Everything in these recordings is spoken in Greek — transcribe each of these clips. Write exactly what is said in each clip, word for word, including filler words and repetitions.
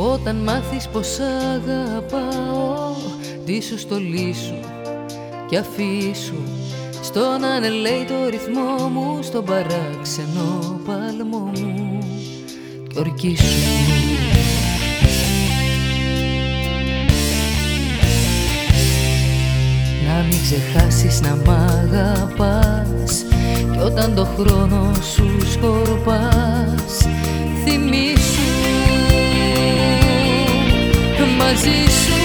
Όταν μάθεις πως αγαπάω, ντύσου στολή σου κι αφήσου στον ανελέητο ρυθμό μου, στον παράξενο παλμό μου κι ορκίσου. Να μην ξεχάσεις να μ' αγαπάς κι όταν το χρόνο σου σκορπάς, θυμήσου μαζί σου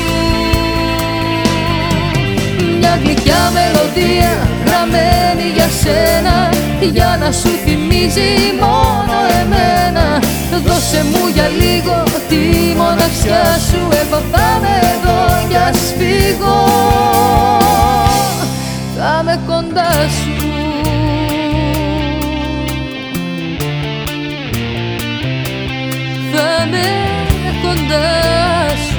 μια γλυκιά μελωδία γραμμένη για σένα, για να σου θυμίζει μόνο εμένα. Δώσε μου για λίγο τη μοναξιά σου, εγώ θα είμαι εδώ κι ας φύγω, θα είμαι κοντά σου. Θα είμαι κοντά σου.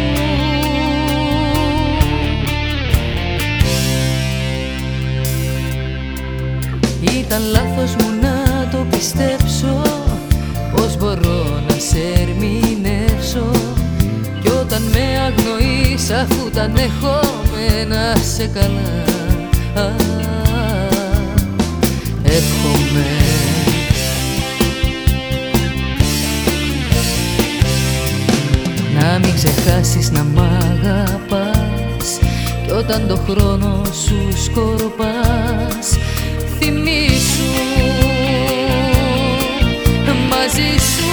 Ήταν λάθος μου να το πιστέψω, πως μπορώ να σε ερμηνεύσω, κι όταν με αγνοείς αφού τα ανέχομαι σε καλά, α, εύχομαι. Να μην ξεχάσεις να μ' αγαπάς κι όταν το χρόνο σου σκορπάς, θυμήσου μαζί σου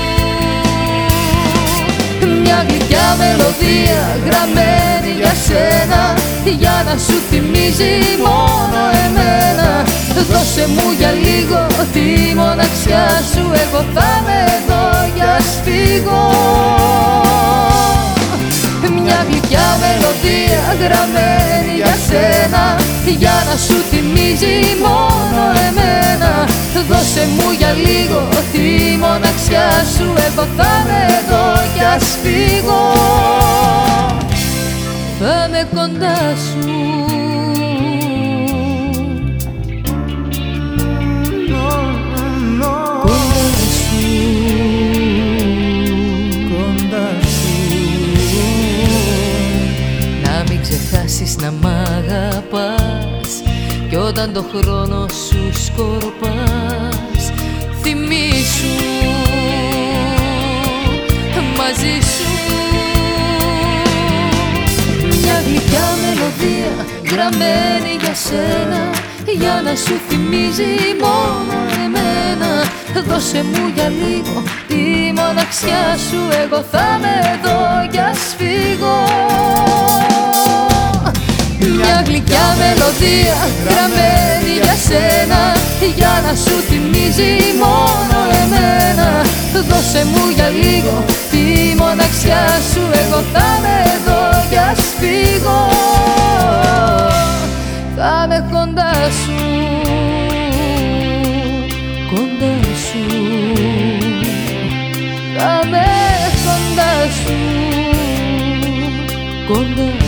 μια γλυκιά μελωδία γραμμένη για σένα, για να σου θυμίζει μόνο εμένα. Δώσε μου για λίγο τη μοναξιά σου, εγώ θα είμαι εδώ κι ας φύγω. Μια γλυκιά μελωδία γραμμένη για σένα, για να σου θυμίζει μόνο εμένα. Δώσε μου για λίγο τη μοναξιά σου, εγώ θα είμαι εδώ κι ας φύγω, θα είμαι κοντά σου. Να μ' αγαπάς κι όταν το χρόνο σου σκορπάς, θυμήσου μαζί σου μια γλυκιά μελωδία γραμμένη για σένα, για να σου θυμίζει μόνο εμένα. Δώσε μου για λίγο τη μοναξιά σου, εγώ θα είμαι εδώ κι ας φύγω. Μια γλυκιά μελωδία γραμμένη για σένα, για να σου θυμίζει μόνο εμένα. Δώσε μου για λίγο τη μοναξιά σου, εγώ θα είμαι εδώ κι ας φύγω, θα είμαι κοντά σου, κοντά σου, θα είμαι κοντά σου, κοντά σου.